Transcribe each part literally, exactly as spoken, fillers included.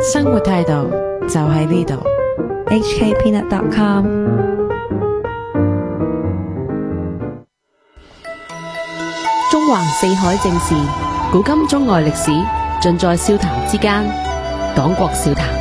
生活態度就喺呢度。 H K peanut dot com。 中環四海正事，古今中外歷史，盡在笑談之間。黨國笑談。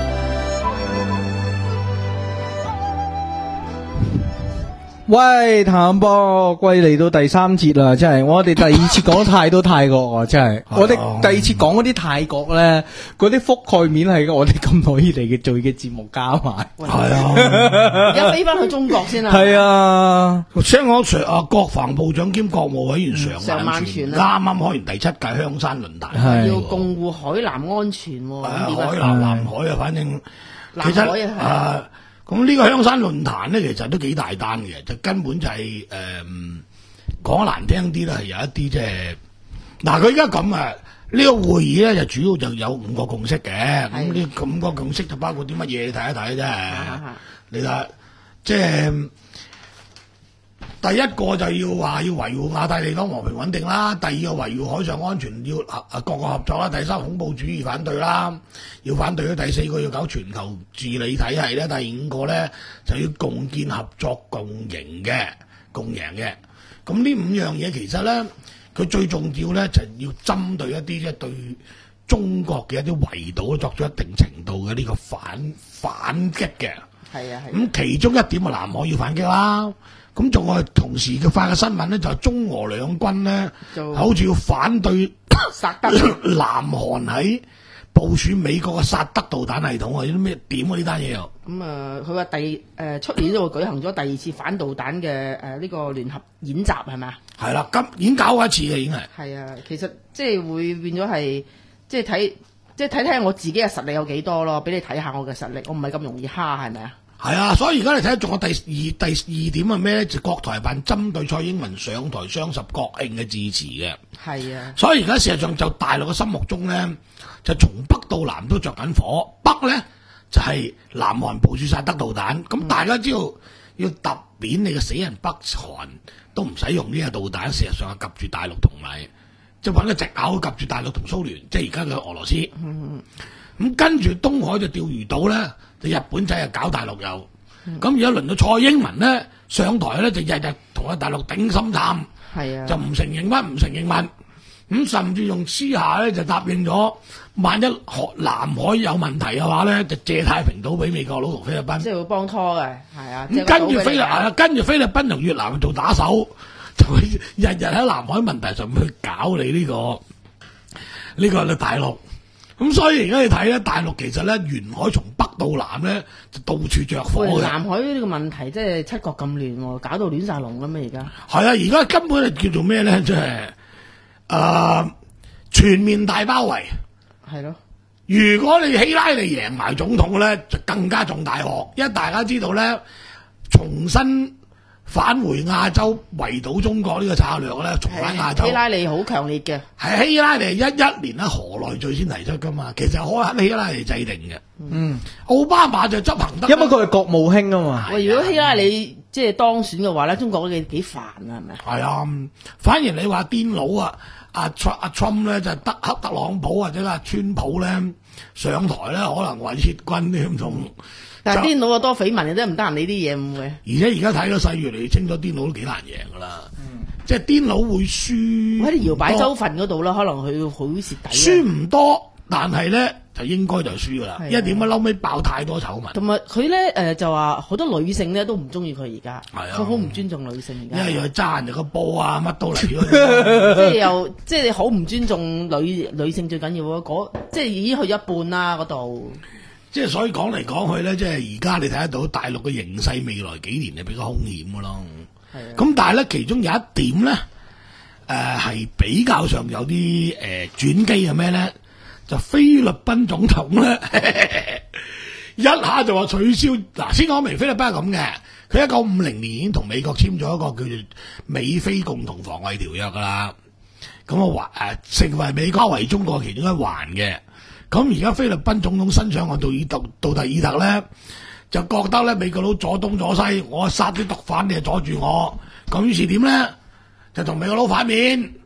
喂，譚博，喂，嚟到第三節啦，真係我哋第二次講太多泰國啊，真係我哋第二次講嗰啲泰國咧，嗰啲覆蓋面係我哋咁耐以嚟嘅做嘅節目加埋， 係啊， 而家飛翻去中國先啦。 係啊， 香港除啊國防部長兼國務委員常萬全啱啊啱開完第七屆香山論壇， 係要共護海南安全喎。 誒海南南海啊，反正其南海實啊誒。咁呢個香山論壇咧，其實都幾大單嘅，就根本就係誒講得難聽啲咧，係有一啲即係嗱，佢而家咁啊，呢個會議咧就主要就有五個共識嘅，咁呢五個共識就包括啲乜嘢？你睇一睇啫，你睇即係第一個就要話要維護亞太地區和平穩定啦，第二個維護海上安全要啊啊各個合作啦，第三恐怖主義反對啦，要反對啦，第四個要搞全球治理體系咧，第五個咧就要共建合作共贏嘅共贏嘅。咁呢五樣嘢其實咧，佢最重要咧就要針對一啲即係對中國嘅一啲圍堵作出一定程度嘅呢個反反擊嘅。 係啊係。 咁其中一點啊，南海要反擊啦。咁仲我同時嘅發嘅新聞咧，就係中俄兩軍咧，好似要反對薩德南韓喺部署美國嘅薩德導彈系統啊！有啲咩點啊？呢單嘢又咁啊，佢話第誒出年都會舉行咗第二次反導彈嘅誒呢個聯合演習係咪啊？ 係啦，今已經搞過一次嘅已經係。 係啊，其實即係會變咗係即係睇即係睇睇我自己嘅實力有幾多咯，俾你睇下我嘅實力，我唔係咁容易蝦係咪啊？ 係啊，所以而家你睇仲有第二第二點係咩咧？就國台辦針對蔡英文上台雙十國慶嘅致辭嘅。 係啊， 所以而家事實上就大陸嘅心目中咧，就從北到南都着緊火。北咧就係、是、南韓部署薩德導彈，咁、嗯、大家知道要揼扁你嘅死人北韓都唔使用呢個導彈，事實上係夾住大陸同埋即係揾個藉口夾住大陸同蘇聯，即係而家嘅俄羅斯。咁、嗯嗯、跟住東海就釣魚島咧。日本仔又搞大陸又，咁而家輪到蔡英文咧上台咧就日日同阿大陸頂心杉， 係啊， 就唔承認乜唔承認乜，咁甚至用私下咧就答應咗，萬一南海有問題嘅話咧，就借太平島俾美國佬同菲律賓， 即係會幫拖嘅，係啊。 咁跟住菲律賓，跟住菲律賓同越南做打手，就會日日喺南海問題上面去搞你呢、這個呢、這個咧大陸。咁所以而家你睇咧，大陸其實咧沿海從北到南咧就到處着火嘅。 南海呢個問題即係七國咁亂，搞到亂晒龍咁啊！而家係啊，而家根本係叫做咩咧？即係誒全面大包圍。 係咯。 如果你希拉里贏埋總統咧，就更加重大鑊，因為大家知道咧，重新返回亞洲圍堵中國呢個策略咧，重返亞洲。 希拉里好強烈嘅， 係希拉里一一年喺河內最先提出噶嘛，其實可係希拉里制定嘅。嗯，奧巴馬就執行得， 因為佢係國務卿啊嘛。 喂，如果希拉里即係當選嘅話咧，中國幾幾煩啊，係咪？ 係啊，反而你話癲佬啊，阿阿 Trump 咧就得黑特朗普或者阿川普咧上台咧，可能話撤軍添仲。 但係癲佬啊多緋聞，你都唔得閒理啲嘢唔會。 而且而家睇個勢越嚟越清楚，癲佬都幾難贏噶啦。嗯，即係癲佬會輸喺啲搖擺州份嗰度啦，可能佢好蝕底。 輸唔多，但係咧就應該就輸噶啦。因為點解嬲尾爆太多醜聞？ 同埋佢咧誒就話好多女性咧都唔中意佢而家，佢好唔尊重女性而家。 因為又揸人哋個波啊，乜都嚟嗰即係又即係好唔尊重女女性最緊要嗰，即係已經去咗一半啦嗰度。 即係所以講嚟講去咧，即係而家你睇得到大陸嘅形勢未來幾年係比較兇險嘅咯。係。咁但係咧，其中有一點咧，誒、呃、係比較上有啲誒、呃、轉機係咩咧？就菲律賓總統咧，一下就話取消。嗱，先講明菲律賓係咁嘅，佢一九五零年已經同美國簽咗一個叫做美菲共同防衛條約噶啦。咁啊環誒成為美國為中國其中一環嘅。咁而家菲律賓總統新上岸杜爾特杜特爾特咧，就覺得咧美國佬左東左西，我殺啲毒販，你就阻住我。咁於是點咧，就同美國佬反面，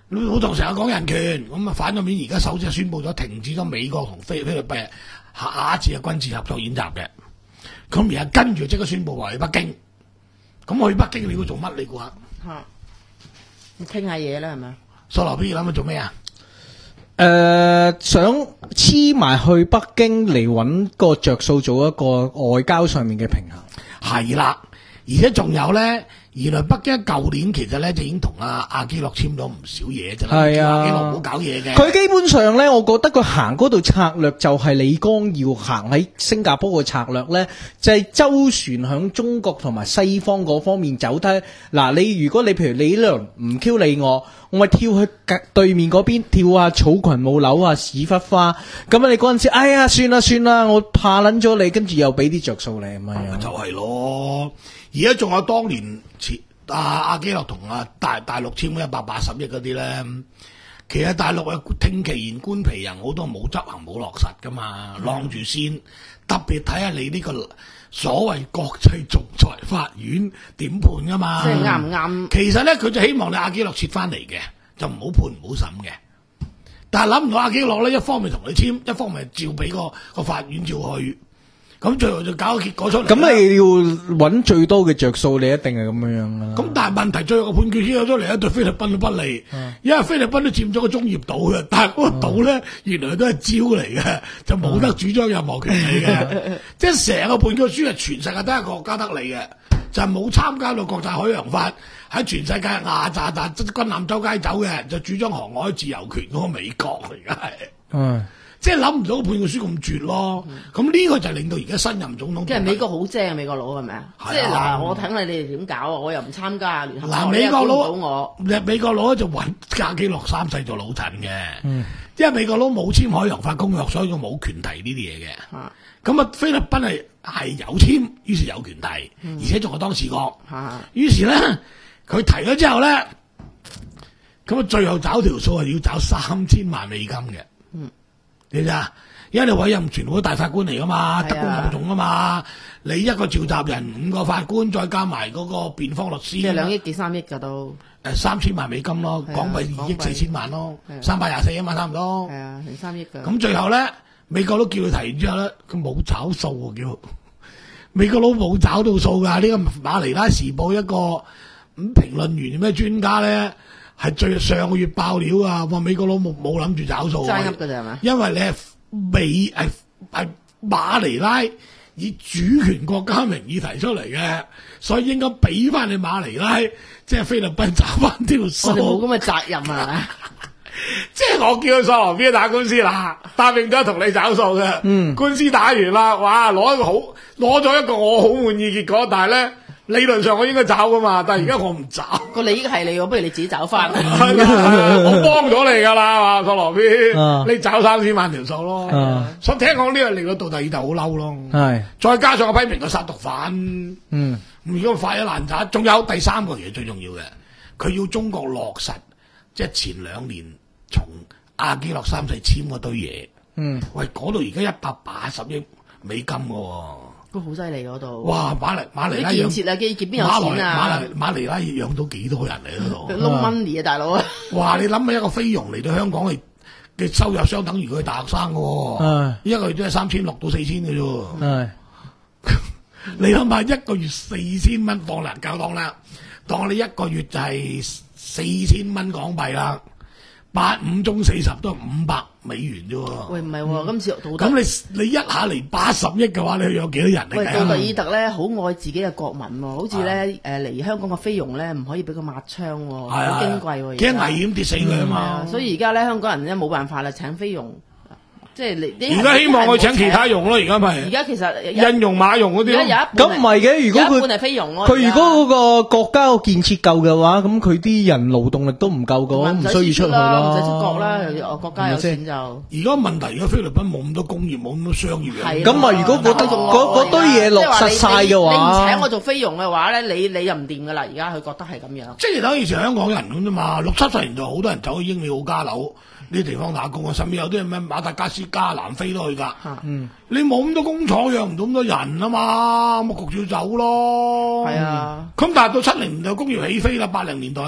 老唐成日講人權，咁啊反咗面，而家首次宣布咗停止咗美國同菲菲律賓下一次嘅軍事合作演習嘅。咁而家跟住即刻宣布話去北京。咁去北京你會做乜？你估下？ 嚇，你傾下嘢啦，係咪？ 索羅比諗住做咩啊？ 誒、呃，想黐埋去北京嚟揾個着數，做一個外交上面嘅平衡。 係啦，而且仲有咧，原來北京舊年其實咧就已經同阿阿基諾簽咗唔少嘢，就係啊， 阿基諾唔好搞嘢嘅。 佢基本上咧，我覺得佢行嗰度策略就係李光耀行喺新加坡嘅策略咧，就係、是、周旋響中國同埋西方嗰方面走睇。嗱，你如果你譬如你呢輪唔 Q 理我。我咪跳去對面嗰邊跳下草裙舞扭啊屎忽花，咁啊你嗰陣時，哎呀算啦算啦，我怕撚咗你，跟住又俾啲着數你咁樣。 就係咯，而家仲有當年前阿阿基諾同阿大大陸簽咗一百八十億嗰啲咧，其實大陸嘅聽其言觀其行，好多冇執行冇落實噶嘛，晾住先。特別睇下你呢個所謂國際仲裁法院點判噶嘛？ 即係啱唔啱？ 其實咧，佢就希望你阿基諾撤翻嚟嘅，就唔好判唔好審嘅。但係諗唔到阿基諾咧，一方面同你簽，一方面照俾個個法院照去，咁最後就搞個結果出嚟。 咁你要揾最多嘅着數，你一定係咁樣樣噶啦。 咁但係問題最後個判決先有咗嚟，一對菲律賓都不利， 嗯、 因為菲律賓都佔咗個中業島嘅，但係嗰個島咧、嗯、原來都係礁嚟嘅，就冇得主張任何權利嘅，嗯、即係成個判決書係全世界都係國家得利嘅，就係冇參加到國際海洋法，喺全世界亞咋咋軍艦周街走嘅，就主張航海自由權嗰個美國嚟嘅係。 嗯即係諗唔到判決書咁絕咯，咁呢、嗯、個就令到而家新任總統。 即係美國好精啊，美國佬係咪啊？即係嗱，我睇你哋點搞啊，我又唔參加聯合國。嗱， 美國佬我， 美國佬就揾阿基諾三世做老襯嘅， 嗯、 因為美國佬冇簽海洋法公約，所以佢冇權提呢啲嘢嘅。咁啊，菲律賓係係有簽，於是有權提，嗯、而且仲係當事國。於、啊、是咧，佢提咗之後咧，咁啊，最後找條數係要找三千萬美金嘅。嗯。你知啊？因為你委任全部都大法官嚟噶嘛，德高望重啊嘛。你一個召集人，五個法官，再加埋嗰個辯方律師， 即係兩億幾三億噶都。 誒，三千萬美金咯，港幣二億四千萬咯，三百廿四億萬差唔多。 係啊，成三億噶。咁最後咧，美國佬叫佢提完之後咧，佢冇找數喎，叫美國佬冇找到數噶。呢、這個馬尼拉時報一個咁評論員咩專家咧？係最上個月爆料啊！話美國佬冇冇諗住找數， 齋噏㗎咋係嘛？ 因為你係美係係馬尼拉以主權國家名義提出嚟嘅，所以應該俾翻你馬尼拉，即係菲律賓找翻條數。 我哋冇咁嘅責任啊！ 即係我叫佢上羅邊打官司啦，答應咗同你找數嘅。嗯，官司打完啦，哇！攞一個好，攞咗一個我好滿意結果，但係咧。理論上我應該找噶嘛，但係而家我唔找。個利益係你，不如你自己找翻。我幫咗你噶啦，索羅邊，啊、你找三千萬條數咯。啊、所以聽講呢個令到杜特爾特好嬲咯。係，再加上我批評佢殺毒販。嗯，如果發一爛渣，仲有第三個嘢最重要嘅，佢要中國落實，即係前兩年從阿基諾三世簽嗰堆嘢。嗯，喂，嗰度而家一百八十億美金嘅。 都好犀利嗰度！ 哇，馬尼馬尼拉建設啊，基建邊有錢啊？ 馬尼馬尼拉養到幾多人嚟嗰度？ 撈 money 啊，大佬啊！ 哇，你諗下一個菲傭嚟到香港嘅嘅收入相等於佢大學生嘅，一個月都係三千六到四千嘅啫。你諗下一個月四千蚊當難教當啦，當你一個月就係四千蚊港幣啦。八五中四十都係五百美元啫喎。喂，唔係喎，今次杜特咁你你一下嚟八十億嘅話，你有幾多人嚟計啊？喂，杜特爾特咧好愛自己嘅國民喎，好似咧誒嚟香港嘅菲傭咧唔可以俾佢抹槍喎，好矜貴喎，驚危險跌死佢啊嘛。所以而家咧香港人咧冇辦法啦，請菲傭。即係你，而家希望佢請其他傭咯，而家咪。而家其實印傭馬傭嗰啲咯。咁唔係嘅，如果佢佢如果嗰個國家個建設夠嘅話，咁佢啲人勞動力都唔夠嘅話，唔需要出去咯。唔使出國啦，國家有錢就。而家問題，而家菲律賓冇咁多工業，冇咁多商業嘅。咁啊，如果嗰堆嗰堆嘢落實晒嘅話，你唔請我做菲傭嘅話咧，你你就唔掂噶啦。而家佢覺得係咁樣。即係等以前香港人咁啫嘛，六七十年代好多人走去英美澳加紐。呢啲地方打工啊，甚至有啲咩馬達加斯加、南非都去噶。嗯，你冇咁多工廠，養唔到咁多人啊嘛，咁焗住要走咯。係啊。咁但係到七零年代工業起飛啦，八零年代一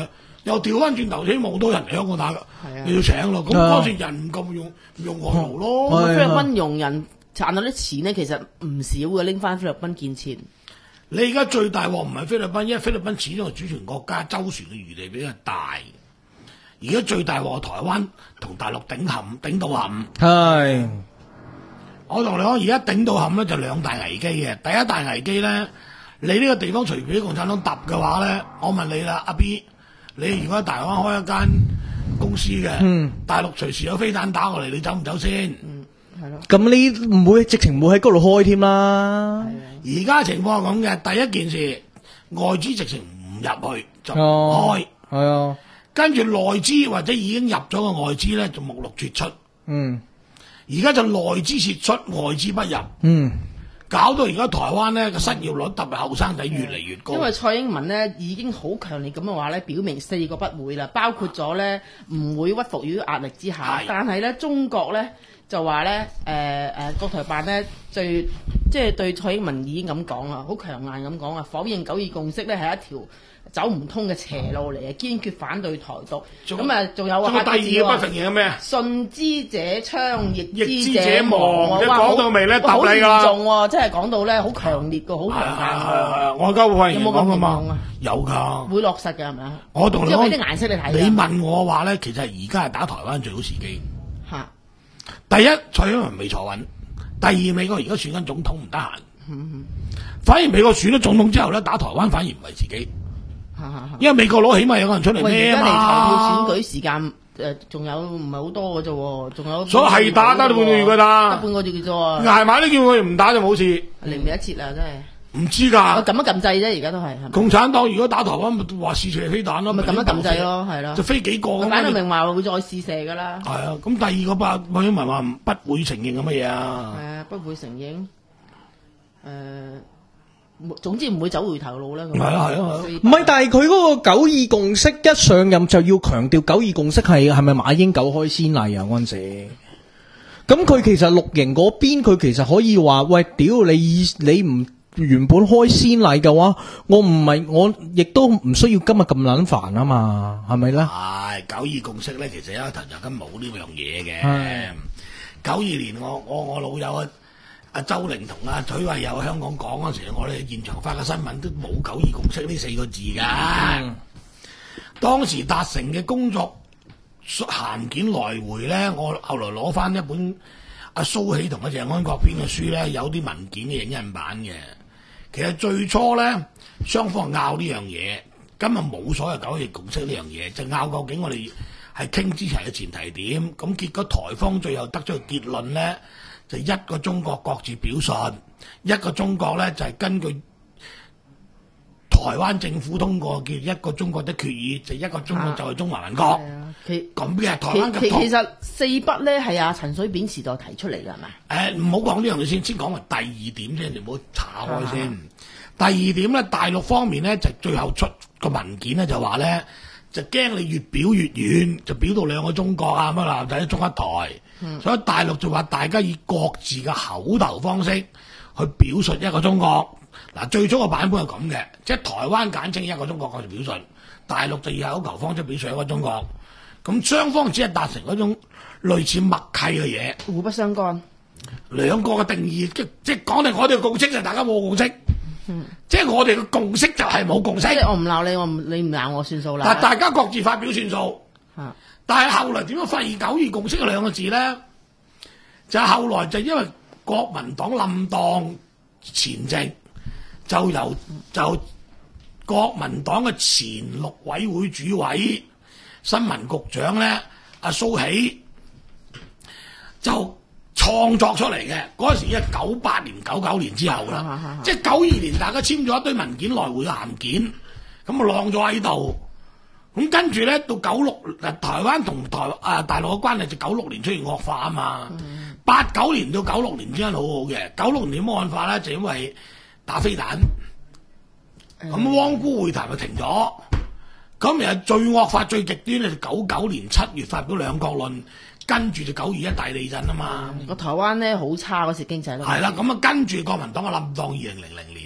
又調翻轉頭，希望好多人嚟香港打㗎， 係啊你要請咯。咁嗰時人唔夠用，唔用外勞咯。 係菲律賓傭人賺到啲錢咧，其實唔少嘅，拎翻菲律賓建設。 你而家最大鑊唔係菲律賓，因為菲律賓始終係主權國家，周旋嘅餘地比較大。而家最大鑊係台灣同大陸頂冚頂到冚。 係， 我同你講，而家頂到冚咧就兩大危機嘅。第一大危機咧，你呢個地方隨便俾共產黨揼嘅話咧，我問你啦，阿 B， 你如果喺大灣開一間公司嘅， 嗯， 大陸隨時有飛彈打過嚟，你走唔走先？ 嗯，係咯。 咁你唔會直情唔會喺嗰度開添啦。 而家情況係咁嘅，第一件事外資直情唔入去就唔哦開， 係啊， 跟住內資或者已經入咗嘅外資咧就目錄撤出。 嗯而家就內資撤出，外資不入， 嗯， 搞到而家台灣咧個失業率特別後生仔越嚟越高。 因為蔡英文咧已經好強烈咁嘅話咧，表明四個不會啦，包括咗咧唔會屈服於壓力之下係， 但係咧中國咧就話咧誒誒國台辦咧最即係對蔡英文已經咁講啦，好強硬咁講啊，否認九二共識咧係一條走唔通嘅邪路嚟嘅，堅決反對台獨。 仲咁啊，仲有仲有第二個不分承認係咩啊？ 信之者昌，逆之逆之者者亡亡，一哇講到尾咧好揼你㗎啦好嚴重喎，真係講到咧好強烈個，好強硬係係喎。 係我而家會發現有冇咁講㗎嘛嚴重啊？ 有㗎。 會落實嘅係咪啊？ 我同你講即係俾啲顏色你睇你啊問我話咧，其實而家係打台灣最好時機。 嚇， 第一，蔡英文未坐穩；第二，美國而家選緊總統唔得閒。反而美國選咗總統之後咧，打台灣反而唔係時機， 嚇嚇嚇。 因為美國佬起碼有個人出嚟喂， 咩啊而家離投票嘛。 選舉時間誒，仲有唔係好多嘅啫喎，仲有所以係打得半個月㗎啦得半個月嘅啫喎， 捱埋都叫佢唔打就冇事， 嚟唔嚟一切啦，真係。 唔知我㗎。 撳一撳掣啫，而家都係係咪？ 共產黨如果打台灣，咪話試射飛彈咯， 咪撳一撳掣咯，係咯。 就飛幾個咁佢擺到樣。 明話會再試射㗎啦。 係啊，咁第二個吧，蔡英文話唔不會承認咁乜嘢啊？ 係啊，不會承認。誒，總之唔會走回頭路啦。咁係啊係啊係啊唔係，但係佢嗰個九二共識一上任就要強調九二共識係係咪馬英九開先例啊嗰陣時？咁佢其實綠營嗰邊佢其實可以話喂，屌你你唔原本開先例嘅話，我唔係我亦都唔需要今日咁撚煩啊嘛，係咪咧？ 係九二共識咧，其實一開頭就根本冇呢樣嘢嘅係。 九二年我我我老友啊阿周玲同阿許慧友香港講嗰時，我哋現場發嘅新聞都冇九二共識呢四個字㗎。 嗯當時達成嘅工作函件來回咧，我後來攞翻一本阿蘇喜同阿鄭安國編嘅書咧，有啲文件嘅影印版嘅。其實最初咧，雙方拗呢樣嘢，根本冇所謂九二共識呢樣嘢，就拗究竟我哋係傾之前嘅前提點。咁結果台方最後得出嘅結論咧，就一個中國各自表述，一個中國咧就係、是、根據台灣政府通過叫一個中國的決議，就一個中國就係中華民國。 係啊，其咁嘅台灣嘅台其其其實四不咧係阿陳水扁時代提出嚟㗎係咪？ 誒唔好講呢樣嘢先，先講埋第二點先，你唔好查開先。第二點咧，大陸方面咧就最後出個文件咧就話咧，就驚你越表越遠，就表到兩個中國啊乜啦，就係中一台。 嗯、 所以大陸就話大家以各自嘅口頭方式去表述一個中國。嗱，最初個版本係咁嘅，即係台灣簡稱一個中國各自表述，大陸就以口頭方式表述一個中國。咁雙方只係達成嗰種類似默契嘅嘢， 互不相干。 兩個嘅定義，即即係講定我哋嘅共識就大家冇共識， 嗯、 即係我哋嘅共識就係冇共識。 即係我唔鬧你，我唔你唔鬧我算數啦。 但大家各自發表算數。 啊、 但係後來點樣發現九二共識嘅兩個字咧？就係後來就因為國民黨冧檔前夕，就由就國民黨嘅前陸委會主委、新聞局長咧，阿蘇喜就創作出嚟嘅。嗰陣時係九八年、九九年之後啦， 啊啊啊即係九二年大家簽咗一堆文件來回嘅函件，咁啊晾咗喺度。咁跟住咧，到九六，台灣同台啊大陸嘅關係就九六年出現惡化啊嘛。八九、嗯、年到九六年之間好好嘅，九六年點惡化咧？就因為打飛彈，咁、嗯、汪辜會談就停咗。咁其實最惡化、最極端咧，就九九年七月發表兩國論，跟住就九二一大地震啊嘛。 個、嗯、台灣咧好差嗰時經濟都係啦，咁啊跟住國民黨嘅冧檔，二零零零年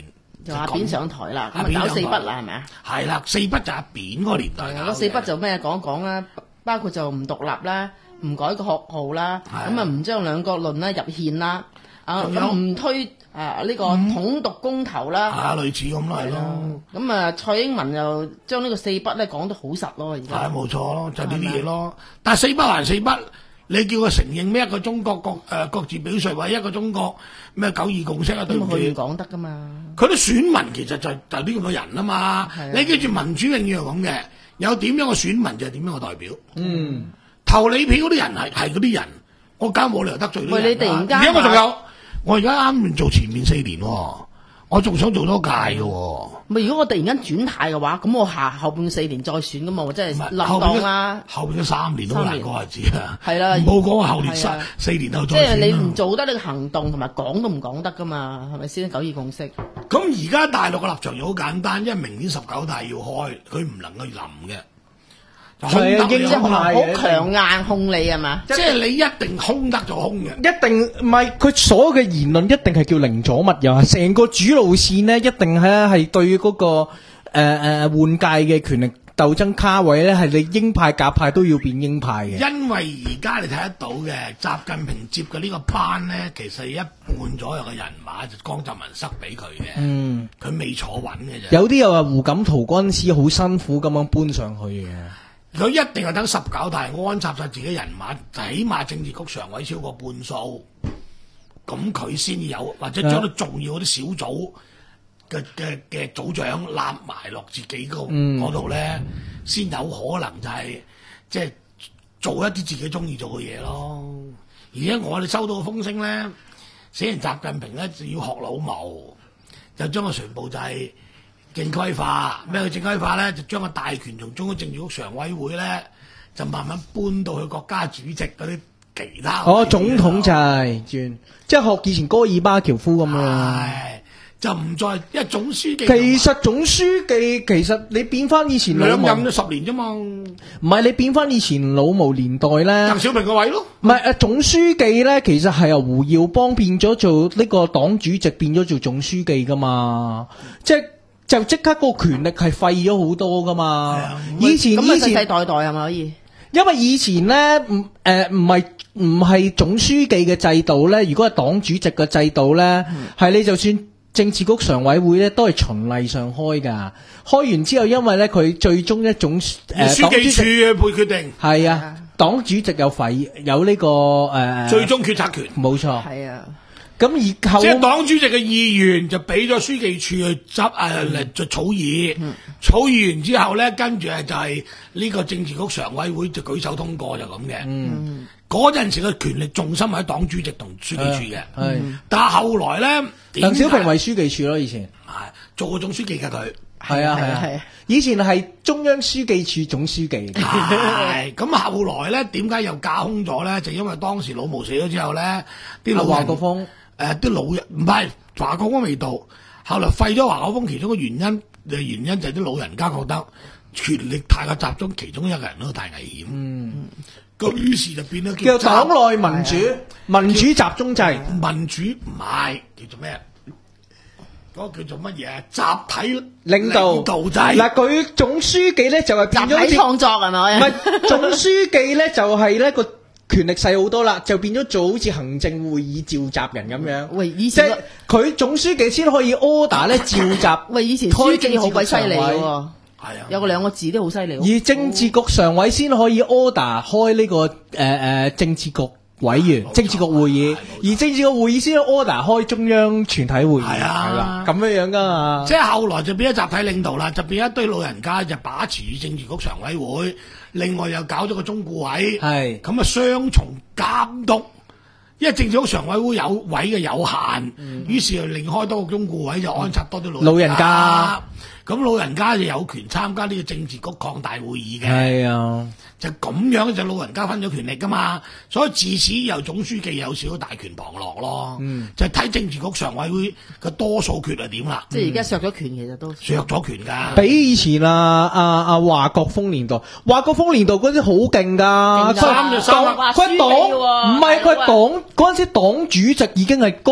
就阿扁上台啦，咁啊阿扁上台搞四筆啦，係咪啊？ 係啦，四筆就阿扁嗰個年代搞嘅。 嗰四筆就咩講講啦，包括就唔獨立啦，唔改個學號啦，咁啊唔將兩國論啦入憲啦，啊仲有咁唔推啊呢個統獨公投啦， 啊類似咁咯，係咯。 咁啊蔡英文又將呢個四筆咧講得好實咯，而係家冇錯咯，就呢啲嘢咯。但係四筆還四筆，你叫佢承認咩一個中國各誒、呃、各自表述，或者一個中國咩九二共識啊？對唔住咁佢唔，講得噶嘛。 佢啲選民其實就就呢咁嘅人啊嘛。 係啊你記住民主永遠係咁嘅，有點樣嘅選民就係點樣嘅代表。 嗯， 投你票嗰啲人係係嗰啲人，我梗係冇理由得罪呢啲人啦。 喂你突然間而家我仲話有，我而家啱完做前面四年喎，我仲想做多屆嘅喎。 咪如果我突然間轉態嘅話，咁我下後半四年再選噶嘛，我真係立唔係後邊嗰當啦。 後邊嗰三年都好難過日子啊！ 係啦唔好講話後年係三啊四年後即再選啦係你唔做得你個行動同埋講都唔講得噶嘛，係咪先？九二共識咁而家大陸嘅立場又好簡單，因為明年十九大要開，佢唔能夠臨嘅，就空係啊得你應空派好強硬控你係嘛？ 即係你一定空得就空嘅。 一定唔係佢所有嘅言論一定係叫寧左勿右啊！成個主路線呢，一定係係對嗰、個誒誒、呃、換屆嘅權力鬥爭卡位咧，係你鷹派鴿派都要變鷹派嘅。 因為而家你睇得到嘅習近平接嘅呢個班咧，其實一半左右嘅人馬就江澤民塞俾佢嘅， 嗯， 佢未坐穩嘅啫。 有啲又話胡錦濤嗰陣時好辛苦咁樣搬上去嘅。 佢一定係等十九大安插晒自己人馬，起碼政治局常委超過半數，咁佢先有，或者將啲重要嗰啲小組嘅嘅嘅組長攬埋落自己個嗰度咧，先、有可能就係即係做一啲自己中意做嘅嘢咯。而家我哋收到嘅風聲咧，寫完習近平咧就要學老毛，就將個全部就係、正規化。咩叫正規化咧？就將個大權從中央政治局常委會咧，就慢慢搬到去國家主席嗰啲其他。 哦，總統制轉，即係學以前戈爾巴喬夫咁樣。 係就唔再，因為總書記其實總書記其實你變翻以前老毛， 兩任咗十年啫嘛， 唔係你變翻以前老毛年代咧鄧。小平個位咯。 唔係誒，總書記咧，其實係由胡耀邦變咗做呢個黨主席，變咗做總書記噶嘛，即係就即刻個權力係廢咗好多噶嘛。 係啊以前以咁啊世世前， 代代係咪可以？ 因為以前咧唔誒唔係唔係總書記嘅制度咧，如果係黨主席嘅制度咧，係、你就算政治局常委會咧都係循例上開噶，開完之後因為咧佢最終一種誒、 以書記處嘅配決定， 係啊，黨主席有廢有呢、個誒、呃最終決策權。 冇錯。 係啊， 咁而後即係黨主席嘅意願就俾咗書記處去執誒嚟做草擬，草擬完之後咧，跟住係就係呢個政治局常委會就舉手通過就咁嘅。嗰陣時嘅權力重心喺黨主席同書記處嘅， 係但係後來咧， 鄧小平為書記處咯，以前係做過總書記嘅佢。 係啊係啊係啊， 以前係中央書記處總書記。 係咁後來咧，點解又架空咗咧？就因為當時老毛死咗之後咧，啲老華人國鋒誒啲老人唔係華國鋒未到，後來廢咗華國鋒，其中嘅原因誒原因就係啲老人家覺得權力太過集中，其中一個人都太危險。嗯，咁於是就變咗叫黨集內民主，民主集中制。 民主唔係叫做咩？嗰、個叫做乜嘢啊？集體領導領導制。 嗱，佢總書記咧就係變咗好似集體創作係咪？ 唔係總書記咧就係咧個權力細好多啦，就變咗做好似行政會議召集人咁樣。 喂，以即係前佢總書記先可以 order 咧召集。 喂以前書記好鬼犀利嘅喎， 係啊， 有個兩個字都好犀利喎。 而政治局常委先可以 order 開呢、個誒誒、呃、政治局委員、政治局會議，而政治局會議先 order 開中央全體會議， 係啊係啦，咁樣樣噶嘛。 即係後來就變咗集體領導啦，就變咗一堆老人家就把持住政治局常委會，另外又搞咗個中顧委， 係咁啊雙重監督。因為政治局常委會有位嘅有限，於、是就另開多個中顧委，就安插多啲老人家。 咁老人家就有權參加呢個政治局擴大會議嘅。 係啊， 就咁樣就老人家分咗權力噶嘛，所以自此由總書記有少少大權旁落咯，就睇政治局常委會嘅多數決係點啦， 即係而家削咗權，其實都削咗權㗎。 比以前啊啊啊華國鋒年代，華國鋒年代嗰啲好勁噶， 勁㗎佢三就三話佢黨書記喎唔係佢係啊黨嗰陣時黨主席已經係高權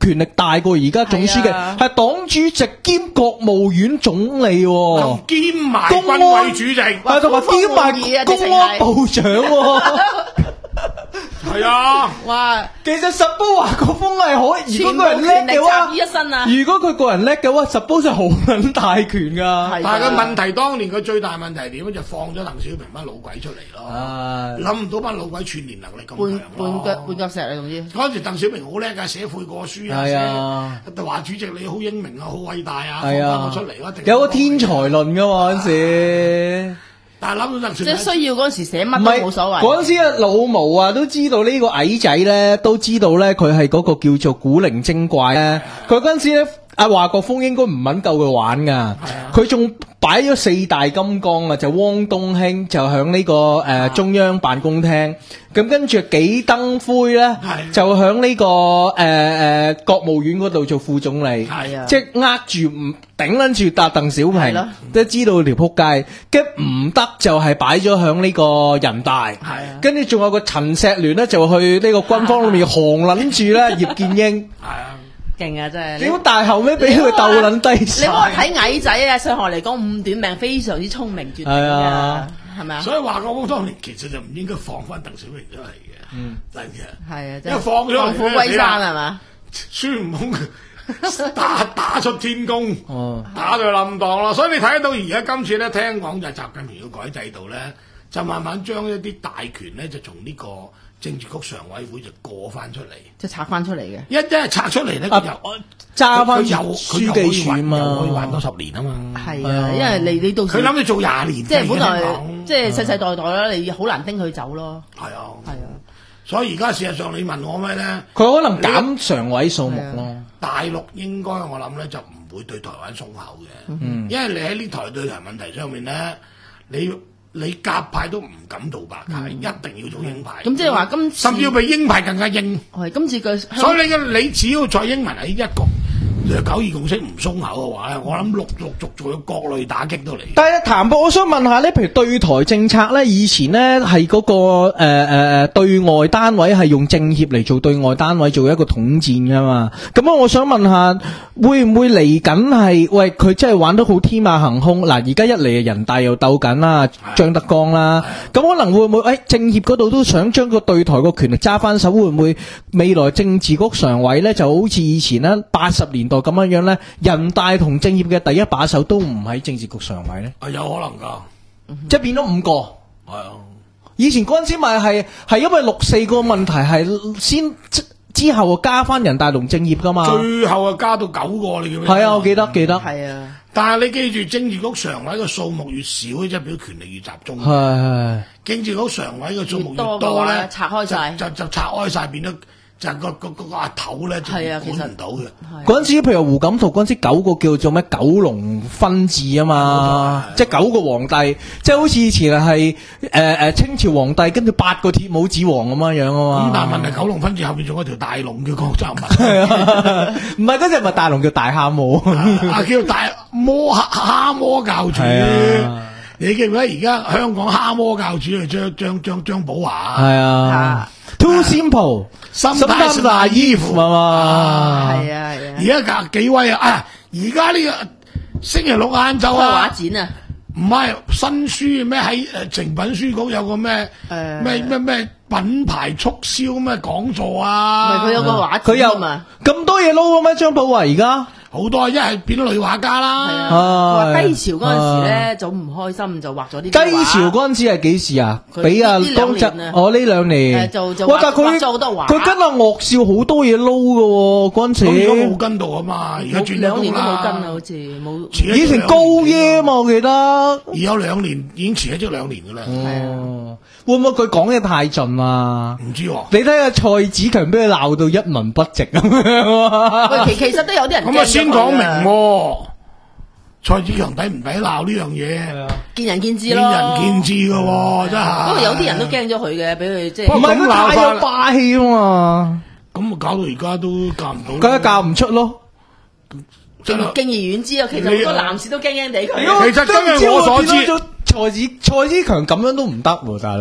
權力大過而家總書記， 係啊係黨主席兼國務院總理喎， 兼埋公安軍委主席， 係同埋兼埋公安部長喎。 係啊， 哇！ 其實十波華國鋒係可以，如果個人叻嘅話全部權力集於一身啊， 如果佢個人叻嘅話，十波就好撚大權噶。 係但係個問題，當年佢最大問題係點咧？就放咗鄧小平班老鬼出嚟咯。 啊諗唔到班老鬼串聯能力咁半強咯半腳半腳石啊，總之。 嗰陣時鄧小平好叻㗎，寫悔過書啊， 係啊寫話主席你好英明啊，好偉大啊，放係啊翻我出嚟咯。一定有個天才論噶嘛嗰陣時。 但係諗到鄧小即係平需要嗰陣時寫唔乜都係冇所謂。 嗰陣時啊，老毛啊都知道呢個矮仔咧，都知道咧佢係嗰個叫做古靈精怪咧。佢嗰陣時咧，阿華國鋒應該唔肯夠佢玩噶，佢仲擺咗四大金剛啊，就汪東興就響呢個誒中央辦公廳，咁跟住紀登輝咧係就響呢個誒誒國務院嗰度做副總理。 係啊， 即係呃住唔頂撚住搭鄧小係咯平，都知道條撲街，跟唔得就係擺咗響呢個人大， 係啊跟住仲有個陳錫聯咧就去呢個軍方裏面行撚住咧葉劍英， 係啊， 勁啊真係。 屌但係後尾俾佢鬥撚低你晒， 幫我睇矮仔啊！上學嚟講五短命，非常之聰明絕頂係啊啊，係咪啊？ 所以華國鋒當年其實就唔應該放翻鄧小平出嚟嘅， 嗯， 真嘅。 係啊， 因為放咗嚟放虎歸山係嘛？ 孫悟空打打出天宮， 哦， 打到冧檔咯。所以你睇得到而家今次咧，聽講就係習近平要改制度咧，就慢慢將一啲大權咧，就從呢個政治局常委會就過翻出嚟。 即係拆翻出嚟嘅。 一一係拆出嚟咧， 啊佢又揸翻佢又書佢又可以記處還又可以嘛還多十年啊嘛。 係係啊啊，因為你你到時佢諗住做廿年， 即係本來聽講即係世世代代啦，你好難叮佢走咯。 係啊， 係啊， 所以而家事實上你問我咩咧？ 佢可能減常委數目咯， 大陸應該我諗咧就唔會對台灣鬆口嘅， 嗯因為你喺呢台對台問題上面咧，你你鴿派都唔敢做白派，一定要做鷹派。 咁即係話今次甚至要比鷹派更加鷹。 係今次嘅所以你嘅你只要蔡英文喺一個九二共識唔鬆口嘅話咧，我諗陸陸續續有各類打擊都嚟。 但係譚博，我想問下咧，譬如對台政策咧，以前咧係嗰個誒誒誒對外單位係用政協嚟做對外單位，做一個統戰噶嘛。咁啊，我想問下，會唔會嚟緊係喂佢真係玩得好天馬行空？嗱，而家一嚟人大又鬥緊啦，張德江啦，咁可能會唔會誒、哎、政協嗰度都想將個對台個權力揸翻手？會唔會未來政治局常委咧就好似以前咧八十年代咁樣樣咧，人大同政協嘅第一把手都唔喺政治局常委咧， 係有可能㗎， 即係變咗五個。 係啊， 以前嗰陣時咪係係因為六四個問題係先之之後加翻人大同政協噶嘛。 最後啊加到九個，你記唔記得？ 係啊，我記得記得。 係啊， 但係你記住，政治局常委嘅數目越少，即係表權力越集中。 係係。 政治局常委嘅數目越越多嘅多咧， 話拆開晒就就就拆開晒，變咗就個個個個阿頭咧就係啊其實管唔到嘅。 嗰陣時，譬如胡錦濤嗰陣時九個叫做咩九龍分治啊嘛，即係九個皇帝，即係好似以前係誒誒清朝皇帝，跟住八個鐵帽子王咁樣樣啊嘛。 咁但係問題九龍分治後邊仲有條大龍叫江澤民， 唔係嗰隻咪大龍叫大蝦毛。 啊叫大魔蝦蝦魔教主。 係啊你記唔記得而家香港蝦魔教主係張張張張寶華？ 係啊，too simple， 心態是大衣服啊嘛。 係啊係啊， 而家隔幾位啊？啊！而家呢個星期六晏晝開啊畫，展啊， 唔係新書咩？喺誒誠品書局有個咩誒咩咩咩品牌促銷咩講座唔啊？ 係佢有個畫佢有展啊嘛。 咁多嘢撈嘅咩？張寶華而家好多，一係變咗女畫家係啦。 啊，佢話係低潮嗰陣時咧就唔開心，就畫咗啲低潮嗰陣時係幾時啊？ 佢俾啊呢兩江澤年啊我呢兩年誒就就畫哇但係佢畫咗好多畫佢跟阿岳少好多嘢撈嘅喎，嗰陣咁而家冇時跟到啊嘛，而家轉咗工兩年都冇跟啊， 啦好。似冇。 遲咗以前高耶嘛，我記得。 而有兩年已經遲咗兩年噶啦， 哦，會唔會佢講嘢太盡啊？ 唔知喎。 你睇下蔡子強俾佢鬧到一文不值咁樣。 喂，其其實都有啲人咁啊，先講明喎， 喎，蔡子強抵唔抵鬧呢樣嘢？ 見仁見智見咯。 仁見智嘅喎，真係。 不過有啲人都驚咗佢嘅，俾佢即係唔係佢太有霸氣啊嘛， 咁啊，搞到而家都教唔到。 梗係教唔出咯。 真係敬而遠之啊！其實好多男士都驚驚地佢。 其實根據我所知蔡子蔡子強咁樣都唔得喎，大佬。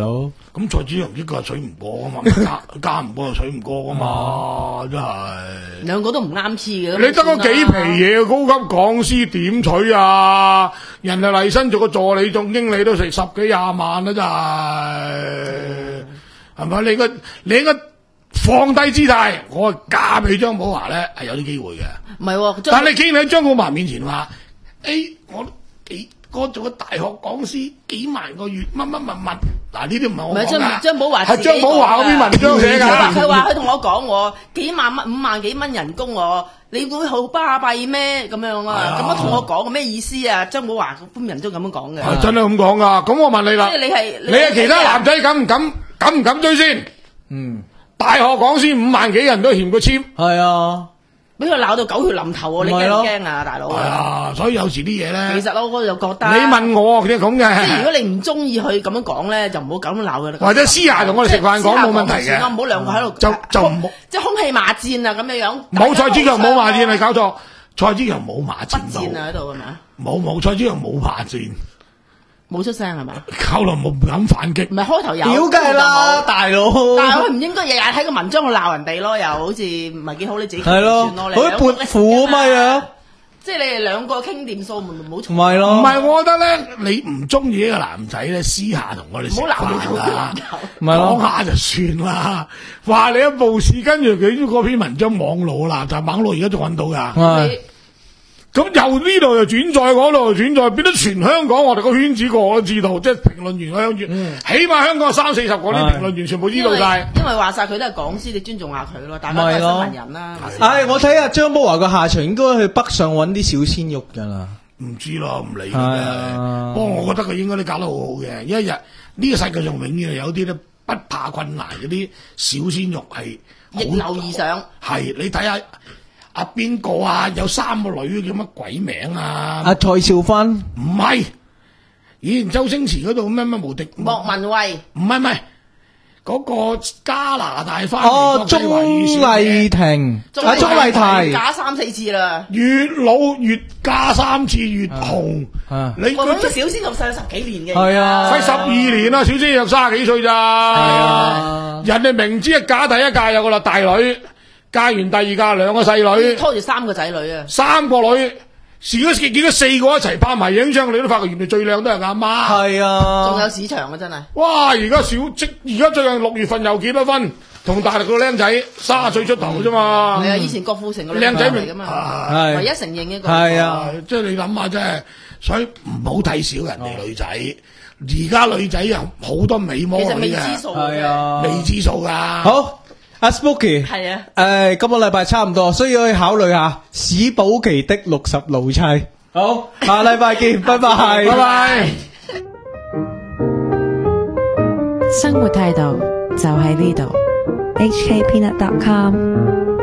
咁蔡子強呢個係取唔過噶嘛，加加唔過就取唔過噶嘛，真係。 兩個都唔啱黐嘅。 你得嗰幾皮嘢，高級講師點取啊？人哋麗新做個助理總經理都成十幾廿萬啦，真係，係咪？你個你應該放低姿態，我嫁俾張寶華咧係有啲機會嘅。 唔係喎， 但係你竟然喺張寶華面前話，誒，我幾我做個大學講師幾萬個月，乜乜乜乜，嗱呢啲唔係我唔係講噶， 張張寶華係張寶華嗰篇文章寫佢話㗎。 佢話佢同我講喎，幾萬蚊五萬幾蚊人工喎，你會好巴閉咩？咁樣啊，咁樣同我講咩意思啊？張寶華嗰篇文章咁樣講嘅。 係真係咁講噶，咁我問你啦， 即係你係你係其他男仔敢唔敢敢唔敢追先？ 嗯， 大學講師五萬幾人都嫌佢簽， 係啊。 俾佢鬧到狗血淋頭喎！你驚唔驚啊，大佬？ 係啊，所以有時啲嘢咧， 其實我就覺得， 你問我即係咁嘅， 即係如果你唔中意佢咁樣講咧，就唔好咁樣鬧佢啦。 或者私下同我哋食飯講冇問題嘅， 唔好兩個喺度就就唔好即係空氣罵戰啊咁樣樣。 冇蔡子強冇罵戰，你搞錯，蔡子強冇罵戰不戰啊喺度係咪啊？ 冇冇蔡子強冇罵戰， 冇出聲係咪？ 搞到冇敢反擊。 唔係開頭有， 屌梗係啦，大佬。 但係佢唔應該日日喺個文章度鬧人哋咯，又好似唔係幾好，你自己係咯， 算咯，你好似潑婦咁嘅樣。 即係你哋兩個傾掂數，唔好嘈。 唔係咯， 唔係，我覺得咧，你唔中意呢個男仔咧，私下同我哋食唔好鬧飯佢啦， 唔係咯講下就算啦。話你一報事，跟住佢嗰篇文章網路啦，就網路而家仲揾到噶。 係咁由呢度又轉載，嗰度又轉載，變咗全香港我哋個圈子個個都知道，即係評論員香圈，起碼香港有三四十個啲評論員全部知道晒。 因為話晒佢都係講師，你尊重下佢咯，大家都係新聞人啦。 唉，我睇下張寶華個下場應該去北上揾啲小鮮肉㗎啦。 唔知咯，唔理係嘅。 啊不過我覺得佢應該都搞得好好嘅，一日呢個世界上永遠係有啲咧不怕困難嗰啲小鮮肉係好逆流而上。 係你睇下阿邊個啊，有三個女叫乜鬼名啊？ 阿蔡少芬唔係，以前周星馳嗰度咩咩無敵莫文蔚， 唔係唔係嗰個加拿大翻哦，鐘麗婷，啊鐘麗緹， 假三四次啦。 越老越加三次越紅， 啊你我諗佢個小鮮肉細咗十幾年嘅。 係啊細十二年啦，小鮮肉卅幾歲咋？係啊人哋明知一嫁第一嫁有個啦大女，嫁完第二嫁兩個細女， 拖住三個仔女啊！ 三個女，如果見到四個一齊拍埋影相，你都發覺原來最靚都係阿媽。 係啊， 仲有市場啊，真係。 哇！而家小即而家最近六月份又結咗婚，同大陸個僆仔卅歲出頭啫嘛。 係啊，以前郭富城個靚仔嚟噶嘛， 係唯一承認嘅個。 係啊啊，即係你諗下，真係，所以唔好睇小人哋女仔。而家女仔有好多美魔女其實未知嘅， 數係啊， 未知數噶。 好，阿 Spooky， 係啊， 誒，今個禮拜差唔多，需要去考慮下史寶琪的六十怒妻。好，下禮拜見，拜拜， 拜拜。 生活態度就喺呢度。H K peanut dot com